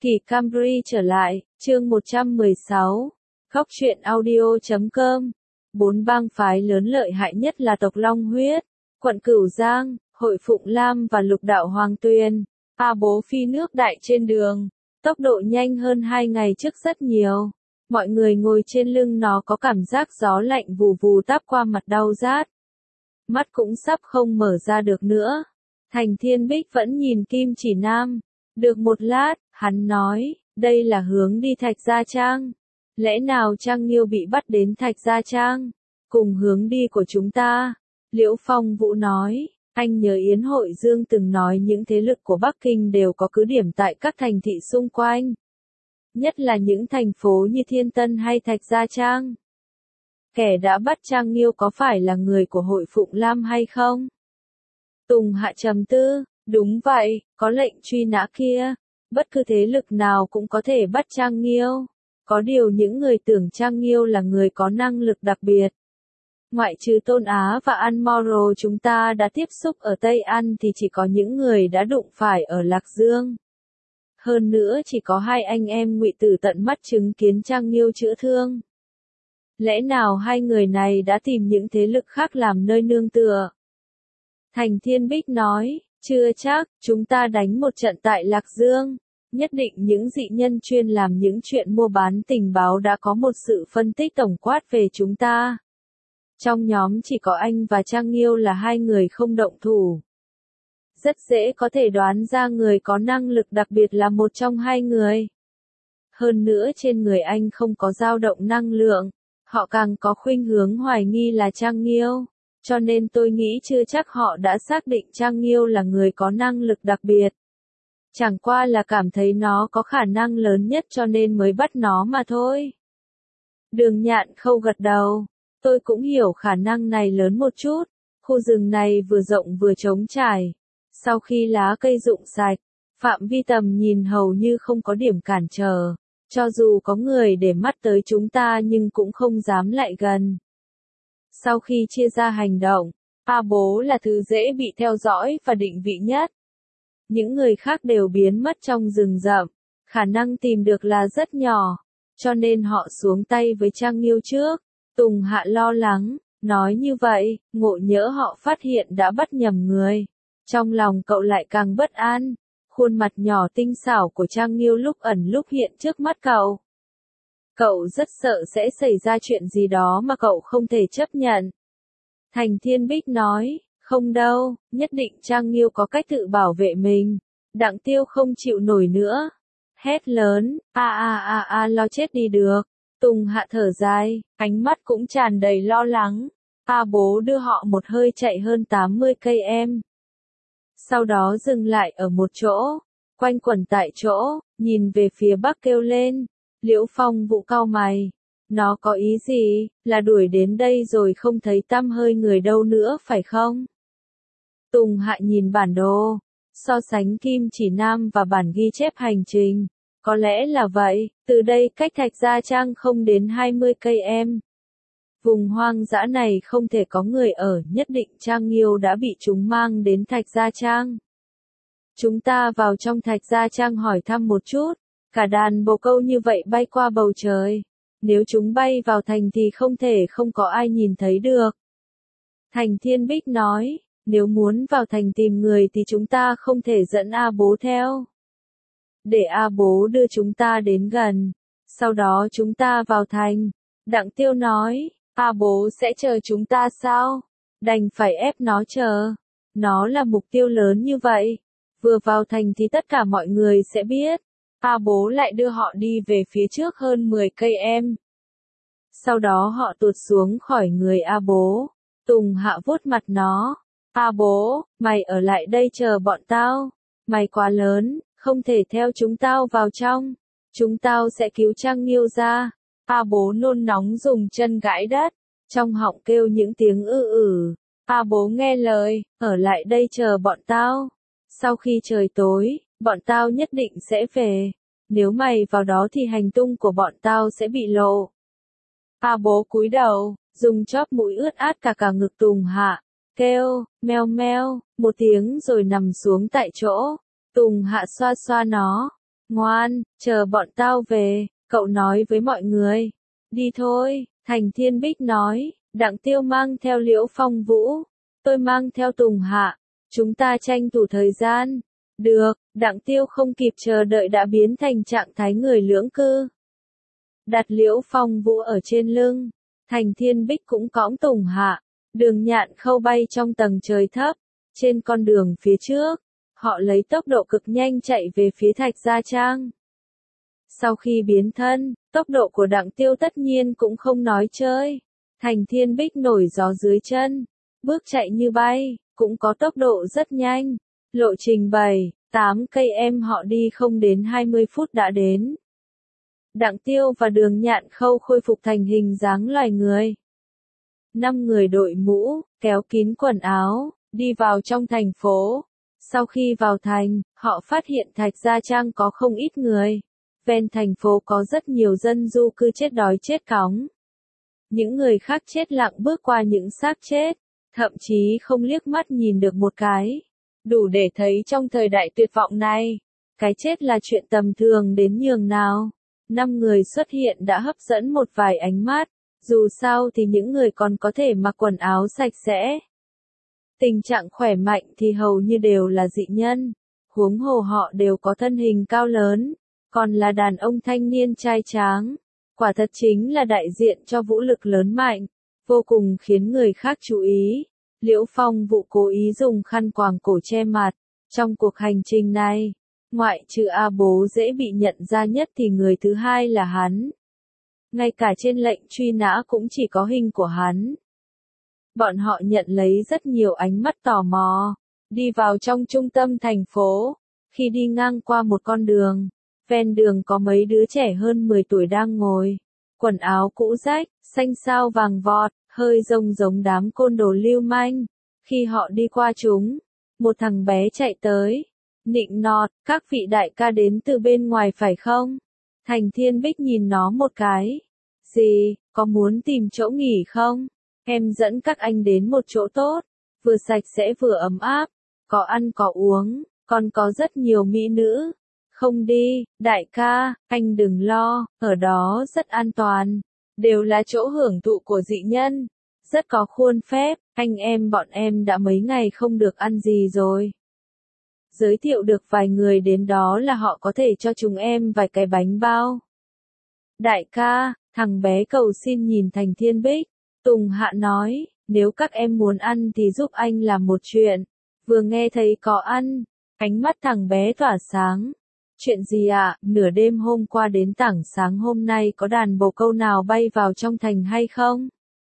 Kỳ Camry trở lại, chương 116. Khóc chuyện audio.com. 4 bang phái lớn lợi hại nhất là tộc Long Huyết, quận Cửu Giang, Hội Phụng Lam và Lục Đạo Hoàng Tuyền. A Bố phi nước đại trên đường, tốc độ nhanh hơn 2 ngày trước rất nhiều. Mọi người ngồi trên lưng nó có cảm giác gió lạnh vù vù táp qua mặt đau rát. Mắt cũng sắp không mở ra được nữa. Thành Thiên Bích vẫn nhìn Kim Chỉ Nam. Được một lát, hắn nói, đây là hướng đi Thạch Gia Trang. Lẽ nào Trang Nghiêu bị bắt đến Thạch Gia Trang? Cùng hướng đi của chúng ta. Liễu Phong Vũ nói, anh nhớ Yến Hội Dương từng nói những thế lực của Bắc Kinh đều có cứ điểm tại các thành thị xung quanh. Nhất là những thành phố như Thiên Tân hay Thạch Gia Trang. Kẻ đã bắt Trang Nghiêu có phải là người của Hội Phụng Lam hay không? Tùng Hạ trầm tư, đúng vậy, có lệnh truy nã kia. Bất cứ thế lực nào cũng có thể bắt Trang Nghiêu. Có điều những người tưởng Trang Nghiêu là người có năng lực đặc biệt. Ngoại trừ Tôn Á và An Moro chúng ta đã tiếp xúc ở Tây An thì chỉ có những người đã đụng phải ở Lạc Dương. Hơn nữa chỉ có 2 anh em Ngụy Tử tận mắt chứng kiến Trang Nghiêu chữa thương. Lẽ nào 2 người này đã tìm những thế lực khác làm nơi nương tựa? Thành Thiên Bích nói, chưa chắc, chúng ta đánh một trận tại Lạc Dương. Nhất định những dị nhân chuyên làm những chuyện mua bán tình báo đã có một sự phân tích tổng quát về chúng ta. Trong nhóm chỉ có anh và Trang Nghiêu là 2 người không động thủ. Rất dễ có thể đoán ra người có năng lực đặc biệt là một trong 2 người. Hơn nữa trên người anh không có dao động năng lượng, họ càng có khuynh hướng hoài nghi là Trang Nghiêu. Cho nên tôi nghĩ chưa chắc họ đã xác định Trang Nghiêu là người có năng lực đặc biệt. Chẳng qua là cảm thấy nó có khả năng lớn nhất cho nên mới bắt nó mà thôi. Đường Nhạn Khâu gật đầu. Tôi cũng hiểu khả năng này lớn một chút. Khu rừng này vừa rộng vừa trống trải. Sau khi lá cây rụng sạch, phạm vi tầm nhìn hầu như không có điểm cản trở. Cho dù có người để mắt tới chúng ta nhưng cũng không dám lại gần. Sau khi chia ra hành động, A Bố là thứ dễ bị theo dõi và định vị nhất. Những người khác đều biến mất trong rừng rậm, khả năng tìm được là rất nhỏ, cho nên họ xuống tay với Trang Nghiêu trước. Tùng Hạ lo lắng, nói như vậy, ngộ nhỡ họ phát hiện đã bắt nhầm người. Trong lòng cậu lại càng bất an, khuôn mặt nhỏ tinh xảo của Trang Nghiêu lúc ẩn lúc hiện trước mắt cậu. Cậu rất sợ sẽ xảy ra chuyện gì đó mà cậu không thể chấp nhận. Thành Thiên Bích nói, không đâu, nhất định Trang Nghiêu có cách tự bảo vệ mình. Đặng Tiêu không chịu nổi nữa. Hét lớn, lo chết đi được. Tùng Hạ thở dài, ánh mắt cũng tràn đầy lo lắng. A Bố đưa họ một hơi chạy hơn 80 cây em. Sau đó dừng lại ở một chỗ, quanh quẩn tại chỗ, nhìn về phía bắc kêu lên. Liễu Phong Vũ cau mày. Nó có ý gì, là đuổi đến đây rồi không thấy tăm hơi người đâu nữa phải không? Tùng Hạ nhìn bản đồ, so sánh Kim Chỉ Nam và bản ghi chép hành trình. Có lẽ là vậy, từ đây cách Thạch Gia Trang không đến 20 cây em. Vùng hoang dã này không thể có người ở, nhất định Trang Nghiêu đã bị chúng mang đến Thạch Gia Trang. Chúng ta vào trong Thạch Gia Trang hỏi thăm một chút, cả đàn bồ câu như vậy bay qua bầu trời. Nếu chúng bay vào thành thì không thể không có ai nhìn thấy được. Thành Thiên Bích nói, nếu muốn vào thành tìm người thì chúng ta không thể dẫn A Bố theo. Để A Bố đưa chúng ta đến gần, sau đó chúng ta vào thành. Đặng Tiêu nói, A Bố sẽ chờ chúng ta sao? Đành phải ép nó chờ. Nó là mục tiêu lớn như vậy. Vừa vào thành thì tất cả mọi người sẽ biết. A Bố lại đưa họ đi về phía trước hơn 10 cây em. Sau đó họ tuột xuống khỏi người A Bố. Tùng Hạ vuốt mặt nó. A Bố, mày ở lại đây chờ bọn tao. Mày quá lớn, không thể theo chúng tao vào trong. Chúng tao sẽ cứu Trang Nghiêu ra. A Bố nôn nóng dùng chân gãi đất. Trong họng kêu những tiếng ử. A Bố nghe lời, ở lại đây chờ bọn tao. Sau khi trời tối, bọn tao nhất định sẽ về. Nếu mày vào đó thì hành tung của bọn tao sẽ bị lộ. A Bố cúi đầu, dùng chóp mũi ướt át cả ngực Tùng Hạ. Kêu, meo meo, một tiếng rồi nằm xuống tại chỗ. Tùng Hạ xoa xoa nó. Ngoan, chờ bọn tao về, cậu nói với mọi người. Đi thôi, Thành Thiên Bích nói, Đặng Tiêu mang theo Liễu Phong Vũ, tôi mang theo Tùng Hạ, chúng ta tranh thủ thời gian. Được, Đặng Tiêu không kịp chờ đợi đã biến thành trạng thái người lưỡng cư. Đặt Liễu Phong Vũ ở trên lưng, Thành Thiên Bích cũng cõng Tùng Hạ, Đường Nhạn Khâu bay trong tầng trời thấp, trên con đường phía trước, họ lấy tốc độ cực nhanh chạy về phía Thạch Gia Trang. Sau khi biến thân, tốc độ của Đặng Tiêu tất nhiên cũng không nói chơi. Thành Thiên Bích nổi gió dưới chân, bước chạy như bay, cũng có tốc độ rất nhanh. Lộ trình 7-8 cây họ đi không đến 20 phút đã đến. Đặng Tiêu và Đường Nhạn Khâu khôi phục thành hình dáng loài người. 5 người đội mũ, kéo kín quần áo, đi vào trong thành phố. Sau khi vào thành, họ phát hiện Thạch Gia Trang có không ít người. Ven thành phố có rất nhiều dân du cư chết đói chết cóng. Những người khác chết lặng bước qua những xác chết, thậm chí không liếc mắt nhìn được một cái. Đủ để thấy trong thời đại tuyệt vọng này, cái chết là chuyện tầm thường đến nhường nào. 5 người xuất hiện đã hấp dẫn một vài ánh mắt, dù sao thì những người còn có thể mặc quần áo sạch sẽ. Tình trạng khỏe mạnh thì hầu như đều là dị nhân, huống hồ họ đều có thân hình cao lớn, còn là đàn ông thanh niên trai tráng. Quả thật chính là đại diện cho vũ lực lớn mạnh, vô cùng khiến người khác chú ý. Liễu Phong Vũ cố ý dùng khăn quàng cổ che mặt. Trong cuộc hành trình này, ngoại trừ A Bố dễ bị nhận ra nhất thì người thứ hai là hắn. Ngay cả trên lệnh truy nã cũng chỉ có hình của hắn. Bọn họ nhận lấy rất nhiều ánh mắt tò mò. Đi vào trong trung tâm thành phố. Khi đi ngang qua một con đường, ven đường có mấy đứa trẻ hơn 10 tuổi đang ngồi. Quần áo cũ rách, xanh xao vàng vọt, hơi giống đám côn đồ lưu manh. Khi họ đi qua chúng, một thằng bé chạy tới. Nịnh nọt, các vị đại ca đến từ bên ngoài phải không? Thành Thiên Bích nhìn nó một cái. Gì, có muốn tìm chỗ nghỉ không? Em dẫn các anh đến một chỗ tốt, vừa sạch sẽ vừa ấm áp, có ăn có uống, còn có rất nhiều mỹ nữ. Không đi, đại ca, anh đừng lo, ở đó rất an toàn, đều là chỗ hưởng thụ của dị nhân, rất có khuôn phép, anh em bọn em đã mấy ngày không được ăn gì rồi. Giới thiệu được vài người đến đó là họ có thể cho chúng em vài cái bánh bao. Đại ca, thằng bé cầu xin nhìn Thành Thiên Bích. Tùng Hạ nói, nếu các em muốn ăn thì giúp anh làm một chuyện. Vừa nghe thấy có ăn, ánh mắt thằng bé tỏa sáng. Chuyện gì ạ? Nửa đêm hôm qua đến tảng sáng hôm nay có đàn bồ câu nào bay vào trong thành hay không?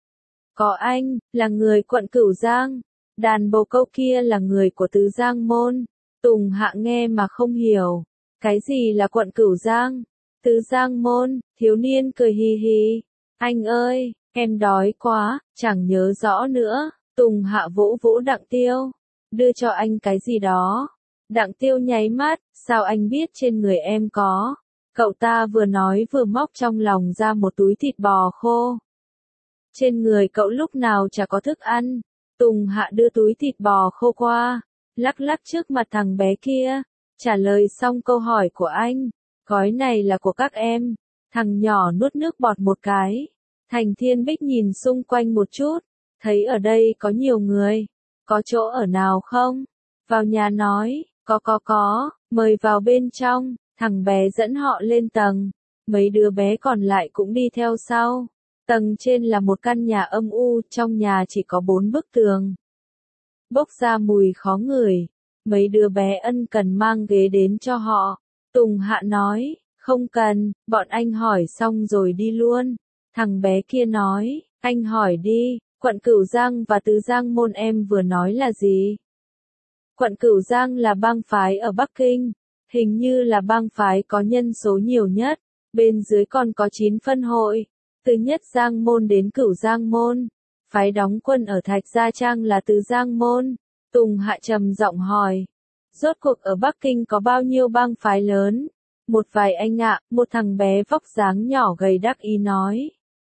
Có anh, là người quận Cửu Giang. Đàn bồ câu kia là người của Tứ Giang Môn. Tùng Hạ nghe mà không hiểu. Cái gì là quận Cửu Giang? Tứ Giang Môn, thiếu niên cười hì hì. Anh ơi, em đói quá, chẳng nhớ rõ nữa. Tùng Hạ vỗ vỗ Đặng Tiêu. Đưa cho anh cái gì đó. Đặng Tiêu nháy mắt, sao anh biết trên người em có? Cậu ta vừa nói vừa móc trong lòng ra một túi thịt bò khô. Trên người cậu lúc nào chả có thức ăn. Tùng Hạ đưa túi thịt bò khô qua, lắc lắc trước mặt thằng bé kia. Trả lời xong câu hỏi của anh, gói này là của các em. Thằng nhỏ nuốt nước bọt một cái. Thành Thiên Bích nhìn xung quanh một chút, thấy ở đây có nhiều người. Có chỗ ở nào không? Vào nhà nói, có, mời vào bên trong. Thằng bé dẫn họ lên tầng. Mấy đứa bé còn lại cũng đi theo sau. Tầng trên là một căn nhà âm u, trong nhà chỉ có 4 bức tường. Bốc ra mùi khó ngửi. Mấy đứa bé ân cần mang ghế đến cho họ. Tùng Hạ nói, không cần, bọn anh hỏi xong rồi đi luôn. Thằng bé kia nói, anh hỏi đi, quận Cửu Giang và Tứ Giang Môn em vừa nói là gì? Quận Cửu Giang là bang phái ở Bắc Kinh, hình như là bang phái có nhân số nhiều nhất, bên dưới còn có 9 phân hội, từ Nhất Giang Môn đến Cửu Giang Môn. Phái đóng quân ở Thạch Gia Trang là Tứ Giang Môn. Tùng Hạ trầm giọng hỏi, rốt cuộc ở Bắc Kinh có bao nhiêu bang phái lớn? Một vài anh ạ, một thằng bé vóc dáng nhỏ gầy đắc ý nói.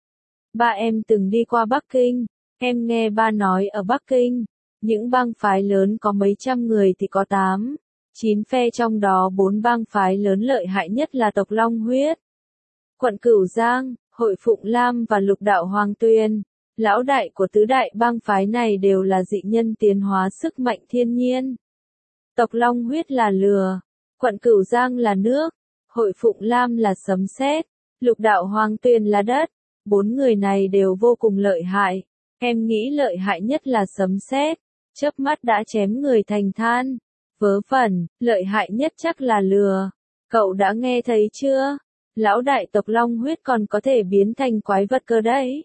Ba em từng đi qua Bắc Kinh, em nghe ba nói ở Bắc Kinh, những bang phái lớn có mấy trăm người thì có 8, 9 phe trong đó 4 bang phái lớn lợi hại nhất là tộc Long Huyết, quận Cửu Giang, Hội Phụng Lam và Lục Đạo Hoàng Tuyền. Lão đại của tứ đại bang phái này đều là dị nhân tiến hóa sức mạnh thiên nhiên. Tộc Long Huyết là lửa, quận Cửu Giang là nước, Hội Phụng Lam là sấm sét, Lục Đạo Hoàng Tuyền là đất. 4 người này đều vô cùng lợi hại. Em nghĩ lợi hại nhất là sấm sét, chớp mắt đã chém người thành than. Vớ vẩn, lợi hại nhất chắc là lừa. Cậu đã nghe thấy chưa? Lão đại tộc Long Huyết còn có thể biến thành quái vật cơ đấy.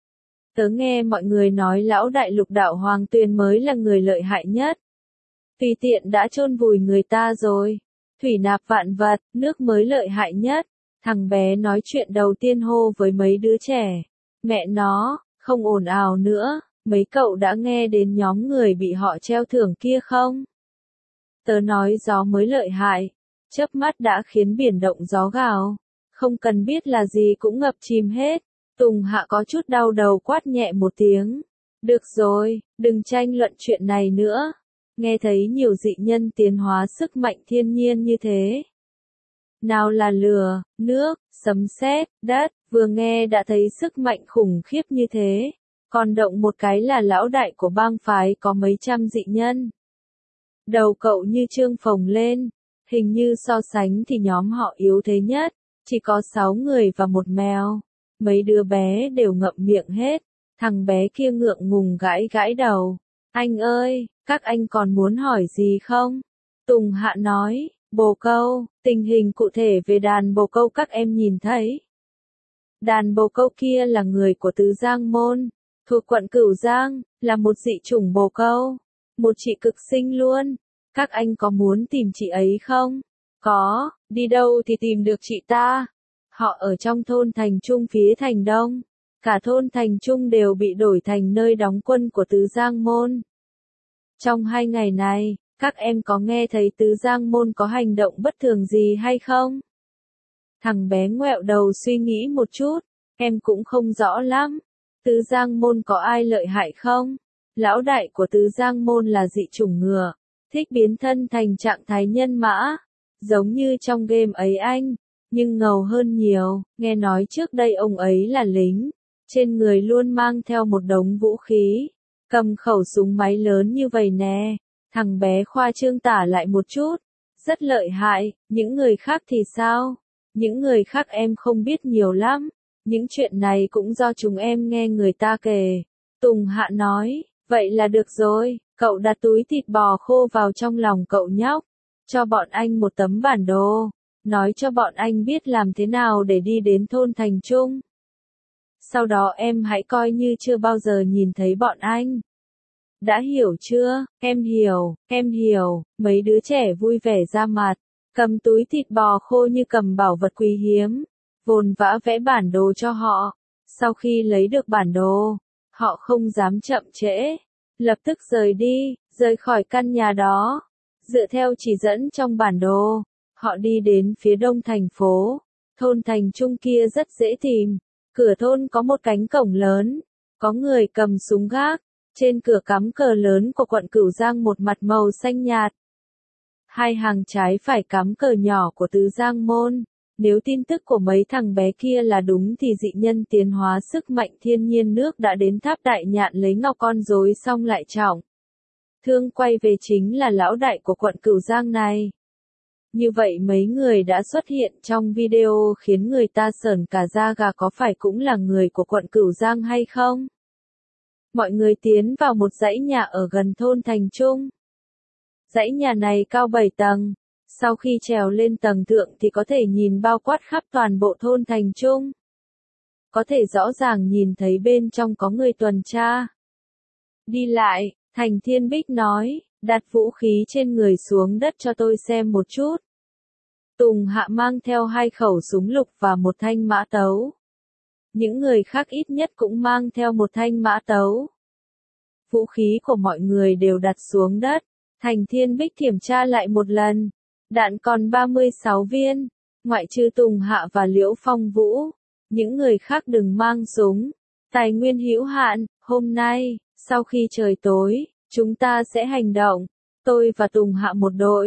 Tớ nghe mọi người nói lão đại Lục Đạo Hoàng Tuyền mới là người lợi hại nhất. Tùy tiện đã chôn vùi người ta rồi. Thủy nạp vạn vật, nước mới lợi hại nhất. Thằng bé nói chuyện đầu tiên hô với mấy đứa trẻ. Mẹ nó, không ồn ào nữa, mấy cậu đã nghe đến nhóm người bị họ treo thưởng kia không? Tớ nói gió mới lợi hại, chớp mắt đã khiến biển động gió gào. Không cần biết là gì cũng ngập chìm hết. Tùng Hạ có chút đau đầu quát nhẹ một tiếng. Được rồi, đừng tranh luận chuyện này nữa. Nghe thấy nhiều dị nhân tiến hóa sức mạnh thiên nhiên như thế. Nào là lửa, nước, sấm sét, đất, vừa nghe đã thấy sức mạnh khủng khiếp như thế. Còn động một cái là lão đại của bang phái có mấy trăm dị nhân. Đầu cậu như trương phồng lên, hình như so sánh thì nhóm họ yếu thế nhất, chỉ có 6 người và một mèo. Mấy đứa bé đều ngậm miệng hết, thằng bé kia ngượng ngùng gãi gãi đầu. Anh ơi, các anh còn muốn hỏi gì không? Tùng Hạ nói, bồ câu, tình hình cụ thể về đàn bồ câu các em nhìn thấy. Đàn bồ câu kia là người của Tứ Giang Môn, thuộc quận Cửu Giang, là một dị chủng bồ câu. Một chị cực xinh luôn. Các anh có muốn tìm chị ấy không? Có, đi đâu thì tìm được chị ta? Họ ở trong thôn Thành Trung phía Thành Đông. Cả thôn Thành Trung đều bị đổi thành nơi đóng quân của Tứ Giang Môn. Trong 2 ngày này, các em có nghe thấy Tứ Giang Môn có hành động bất thường gì hay không? Thằng bé ngoẹo đầu suy nghĩ một chút, em cũng không rõ lắm. Tứ Giang Môn có ai lợi hại không? Lão đại của Tứ Giang Môn là dị chủng ngựa, thích biến thân thành trạng thái nhân mã, giống như trong game ấy anh, nhưng ngầu hơn nhiều. Nghe nói trước đây ông ấy là lính, trên người luôn mang theo một đống vũ khí, cầm khẩu súng máy lớn như vậy nè. Thằng bé khoa trương tả lại một chút, rất lợi hại. Những người khác thì sao? Những người khác em không biết nhiều lắm, những chuyện này cũng do chúng em nghe người ta kể. Tùng Hạ nói, vậy là được rồi, cậu đặt túi thịt bò khô vào trong lòng cậu nhóc, cho bọn anh một tấm bản đồ, nói cho bọn anh biết làm thế nào để đi đến thôn Thành Trung. Sau đó em hãy coi như chưa bao giờ nhìn thấy bọn anh. Đã hiểu chưa? Em hiểu, mấy đứa trẻ vui vẻ ra mặt, cầm túi thịt bò khô như cầm bảo vật quý hiếm, vồn vã vẽ bản đồ cho họ. Sau khi lấy được bản đồ, họ không dám chậm trễ, lập tức rời khỏi căn nhà đó. Dựa theo chỉ dẫn trong bản đồ, họ đi đến phía đông thành phố. Thôn Thành Trung kia rất dễ tìm. Cửa thôn có một cánh cổng lớn, có người cầm súng gác, trên cửa cắm cờ lớn của quận Cửu Giang một mặt màu xanh nhạt. 2 hàng trái phải cắm cờ nhỏ của Tứ Giang Môn. Nếu tin tức của mấy thằng bé kia là đúng thì dị nhân tiến hóa sức mạnh thiên nhiên nước đã đến tháp Đại Nhạn lấy ngọc con rối xong lại trọng thương quay về chính là lão đại của quận Cửu Giang này. Như vậy mấy người đã xuất hiện trong video khiến người ta sởn cả da gà có phải cũng là người của quận Cửu Giang hay không? Mọi người tiến vào một dãy nhà ở gần thôn Thành Trung. Dãy nhà này cao 7 tầng. Sau khi trèo lên tầng thượng thì có thể nhìn bao quát khắp toàn bộ thôn Thành Trung. Có thể rõ ràng nhìn thấy bên trong có người tuần tra. Đi lại, Thành Thiên Bích nói, đặt vũ khí trên người xuống đất cho tôi xem một chút. Tùng Hạ mang theo 2 khẩu súng lục và một thanh mã tấu. Những người khác ít nhất cũng mang theo một thanh mã tấu. Vũ khí của mọi người đều đặt xuống đất. Thành Thiên Bích kiểm tra lại một lần. Đạn còn 36 viên, ngoại trừ Tùng Hạ và Liễu Phong Vũ. Những người khác đừng mang súng. Tài nguyên hữu hạn, hôm nay, sau khi trời tối, chúng ta sẽ hành động. Tôi và Tùng Hạ một đội.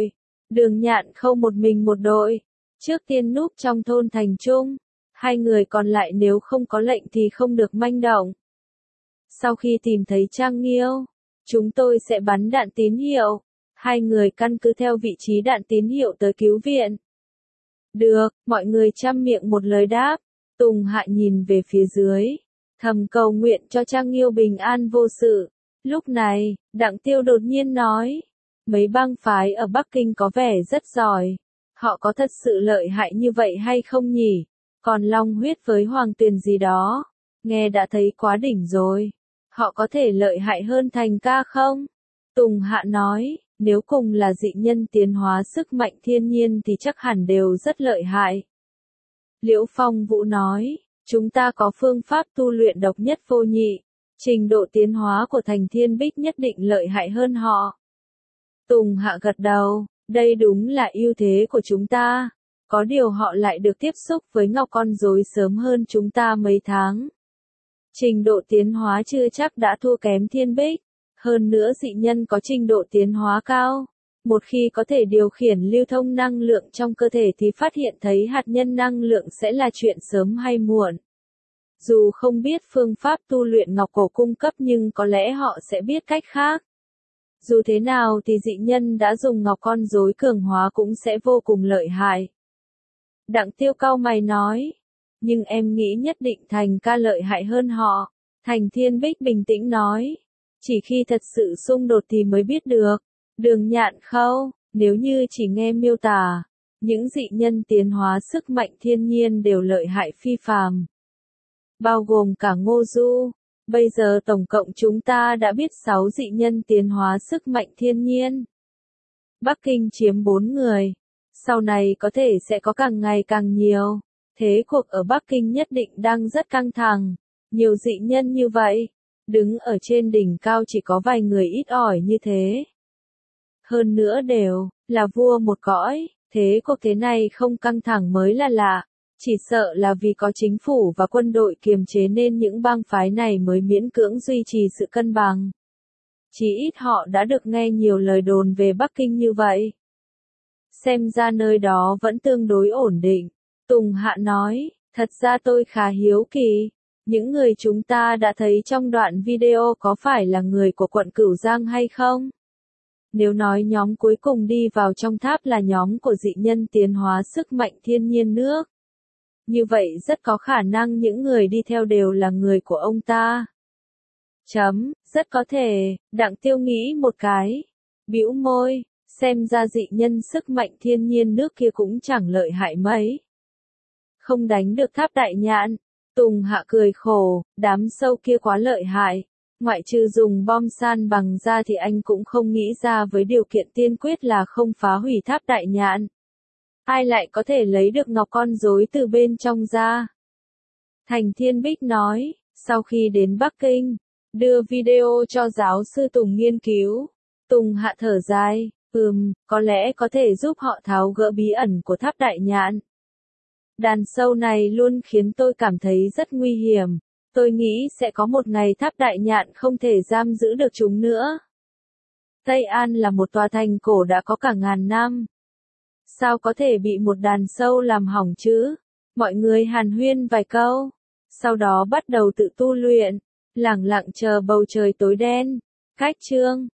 Đường Nhạn Khâu một mình một đội, trước tiên núp trong thôn thành trung, hai người còn lại nếu không có lệnh thì không được manh động. Sau khi tìm thấy Trang Nghiêu, chúng tôi sẽ bắn đạn tín hiệu, hai người căn cứ theo vị trí đạn tín hiệu tới cứu viện. Được, mọi người chăm miệng một lời đáp. Tùng Hạ nhìn về phía dưới, thầm cầu nguyện cho Trang Nghiêu bình an vô sự. Lúc này, Đặng Tiêu đột nhiên nói, mấy bang phái ở Bắc Kinh có vẻ rất giỏi. Họ có thật sự lợi hại như vậy hay không nhỉ? Còn Long Huyết với Hoàng Tuyền gì đó, nghe đã thấy quá đỉnh rồi. Họ có thể lợi hại hơn Thành ca không? Tùng Hạ nói, nếu cùng là dị nhân tiến hóa sức mạnh thiên nhiên thì chắc hẳn đều rất lợi hại. Liễu Phong Vũ nói, chúng ta có phương pháp tu luyện độc nhất vô nhị, trình độ tiến hóa của Thành Thiên Bích nhất định lợi hại hơn họ. Tùng Hạ gật đầu, đây đúng là ưu thế của chúng ta, có điều họ lại được tiếp xúc với ngọc con rối sớm hơn chúng ta mấy tháng. Trình độ tiến hóa chưa chắc đã thua kém Thiên Bích, hơn nữa dị nhân có trình độ tiến hóa cao. Một khi có thể điều khiển lưu thông năng lượng trong cơ thể thì phát hiện thấy hạt nhân năng lượng sẽ là chuyện sớm hay muộn. Dù không biết phương pháp tu luyện ngọc cổ cung cấp nhưng có lẽ họ sẽ biết cách khác. Dù thế nào thì dị nhân đã dùng ngọc con rối cường hóa cũng sẽ vô cùng lợi hại. Đặng Tiêu cau mày nói, nhưng em nghĩ nhất định Thành ca lợi hại hơn họ. Thành Thiên Bích bình tĩnh nói, chỉ khi thật sự xung đột thì mới biết được. Đường Nhạn Khâu, nếu như chỉ nghe miêu tả, những dị nhân tiến hóa sức mạnh thiên nhiên đều lợi hại phi phàm. Bao gồm cả Ngô Du, bây giờ tổng cộng chúng ta đã biết 6 dị nhân tiến hóa sức mạnh thiên nhiên. Bắc Kinh chiếm 4 người, sau này có thể sẽ có càng ngày càng nhiều. Thế cuộc ở Bắc Kinh nhất định đang rất căng thẳng, nhiều dị nhân như vậy, đứng ở trên đỉnh cao chỉ có vài người ít ỏi như thế. Hơn nữa đều là vua một cõi, thế cuộc thế này không căng thẳng mới là lạ, chỉ sợ là vì có chính phủ và quân đội kiềm chế nên những bang phái này mới miễn cưỡng duy trì sự cân bằng. Chỉ ít họ đã được nghe nhiều lời đồn về Bắc Kinh như vậy. Xem ra nơi đó vẫn tương đối ổn định. Tùng Hạ nói, thật ra tôi khá hiếu kỳ, những người chúng ta đã thấy trong đoạn video có phải là người của quận Cửu Giang hay không? Nếu nói nhóm cuối cùng đi vào trong tháp là nhóm của dị nhân tiến hóa sức mạnh thiên nhiên nước, như vậy rất có khả năng những người đi theo đều là người của ông ta. Rất có thể, Đặng Tiêu nghĩ một cái, bĩu môi, xem ra dị nhân sức mạnh thiên nhiên nước kia cũng chẳng lợi hại mấy. Không đánh được tháp đại nhạn. Tùng Hạ cười khổ, đám sâu kia quá lợi hại. Ngoại trừ dùng bom san bằng ra thì anh cũng không nghĩ ra với điều kiện tiên quyết là không phá hủy tháp đại nhạn. Ai lại có thể lấy được ngọc con rối từ bên trong ra? Thành Thiên Bích nói, sau khi đến Bắc Kinh, đưa video cho giáo sư Tùng nghiên cứu. Tùng Hạ thở dài, có lẽ có thể giúp họ tháo gỡ bí ẩn của tháp đại nhạn. Đàn sâu này luôn khiến tôi cảm thấy rất nguy hiểm. Tôi nghĩ sẽ có một ngày tháp đại nhạn không thể giam giữ được chúng nữa. Tây An là một tòa thành cổ đã có cả ngàn năm. Sao có thể bị một đàn sâu làm hỏng chứ? Mọi người hàn huyên vài câu. Sau đó bắt đầu tự tu luyện. Lẳng lặng chờ bầu trời tối đen. Cách chương